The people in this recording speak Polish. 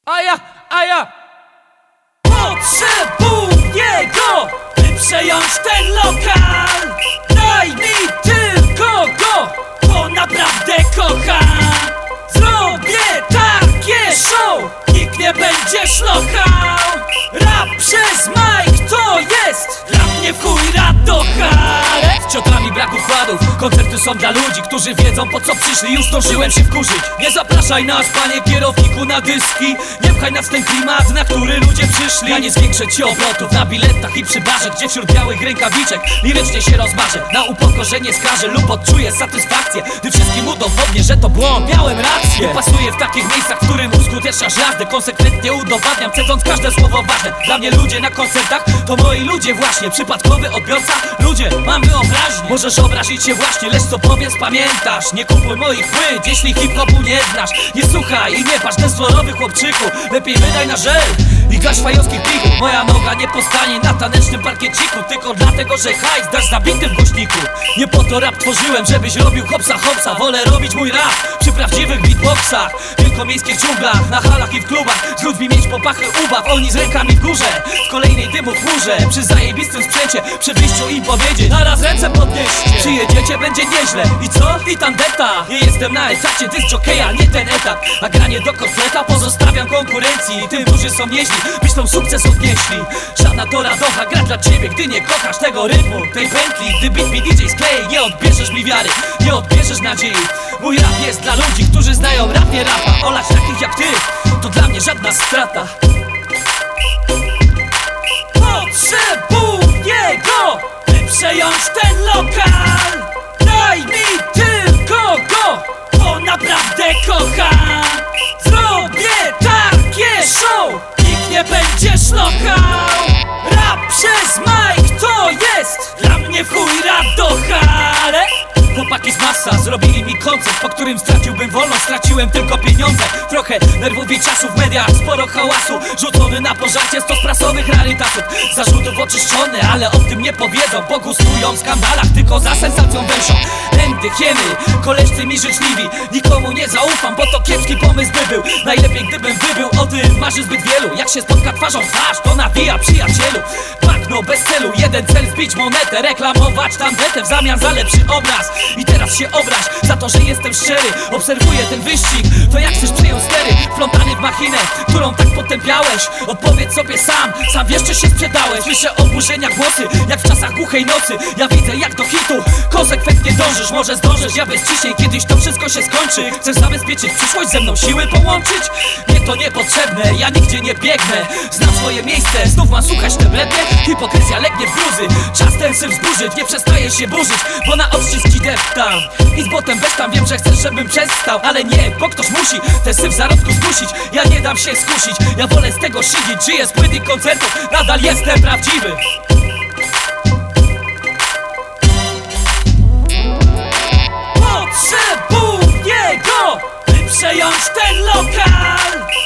A ja potrzebuję go, by przejąć ten lokal. Daj mi tylko go, bo naprawdę kocham. Zrobię takie show, nikt nie będzie szlochał. Rap przez Mike to jest dla mnie w chuj radocha. Z ciotami brak układów, koncerty są dla ludzi, którzy wiedzą po co przyszli. Już zdążyłem się wkurzyć. Nie zapraszaj nas, panie kierowniku, na dyski. Nie pchaj nas w ten klimat, na który ludzie przyszli. Ja nie zwiększę ci obrotów na biletach i przy barze, gdzie wśród białych rękawiczek lirycznie się rozmarzę. Na upokorzenie skażę lub odczuję satysfakcję, gdy wszystkim udowodnię, że to błąd, miałem rację. Pasuję w takich miejscach, w którym uskuteczniasz jazdę. Konsekwentnie udowadniam, cedząc każde słowo ważne. Dla mnie ludzie na koncertach to moi ludzie właśnie. Przypadkowy odbiorca, ludzie, mam wyobraźnię. Możesz obrazić się właśnie, lecz co powiem spamiętasz. Nie kupuj moich płyt, jeśli hip-hopu nie znasz. Nie słuchaj i nie patrz ten florowy chłopczyku. Lepiej wydaj na żel i gaś fajowskich pigów. Moja noga nie postanie na tanecznym parkieciku, tylko dlatego, że hajs dasz zabity w głośniku. Nie po to rap tworzyłem, żebyś robił hopsa hopsa. Wolę robić mój rap przy prawdziwych beatboxach, w wielkomiejskich dżunglach, na halach i w klubach. Z ludźmi mieć popachy ubaw, oni z rękami w górze, w kolejnej dymu chmurze. Przy zajebistym sprzęcie, przy wyjściu im powiedzieć: naraz ręce podnieście, przyjedziecie, będzie nieźle. I co? I tandeta. Nie jestem na etacie discjockeya, nie ten etap. A granie do kotleta pozostawiam konkurencji. Tym, którzy są nieźli, myślą sukces odnieśli. Żadna to radocha, gra dla ciebie, gdy nie kochasz tego rytmu, tej pętli. Gdy beat mi DJ sklei, nie odbierzesz mi wiary, nie odbierzesz nadziei. Mój rap jest dla ludzi, którzy znają rap, nie rapa. Olać takich jak ty, to dla mnie żadna strata. Potrzebuję go, by przejąć ten lokal. Daj mi tylko go, bo naprawdę kocham. Zrobię takie show, nikt nie będzie szlochał. Rap przez Mike to jest dla mnie w chuj radocha. Chłopaki z masa zrobili mi koncert, po którym straciłbym wolność, straciłem tylko pieniądze. Trochę nerwów i czasu w mediach, sporo hałasu. Rzucony na pożarcie stos prasowych rarytasów. Zarzutów oczyszczone, ale o tym nie powiedzą, bo gustują w skandalach, tylko za sensacją węszą. Pędy, hieny, koleżcy mi życzliwi. Nikomu nie zaufam, bo to kiepski pomysł by był. Najlepiej gdybym wybył, o tym marzy zbyt wielu. Jak się spotka twarzą w twarz, to nawija przyjacielu. Bagno bez celu, jeden cel zbić monetę, reklamować tandetę w zamian za lepszy obraz. I teraz się obraź za to, że jestem szczery. Obserwuję ten wyścig, to jak chcesz przejąć stery, wplątany w machinę, którą tak potępiałeś. Odpowiedz sobie sam wiesz, czy się sprzedałeś. Słyszę oburzenia głosy, jak w czasach głuchej nocy. Ja widzę, jak do hitu konsekwentnie dążysz. Może zdążysz, ja bez ciśnień, kiedyś to wszystko się skończy. Chcesz zabezpieczyć przyszłość, ze mną siły połączyć? Mnie to niepotrzebne, ja nigdzie nie biegnę. Znam swoje miejsce, znów mam słuchać te blednie. Hipokryzja legnie w gruzy, czas ten syf zburzyć. Nie przestaję się burzyć, bo na odciski deptam. I z botem bez tam, wiem, że chcesz, żebym przestał. Ale nie, bo ktoś musi ten syf w zarodku zdusić. Ja nie dam się skusić, ja wolę z tego szydzić. Żyję z płyt i koncertów, nadal jestem prawdziwy. Potrzebuję go, by przejąć ten lokal.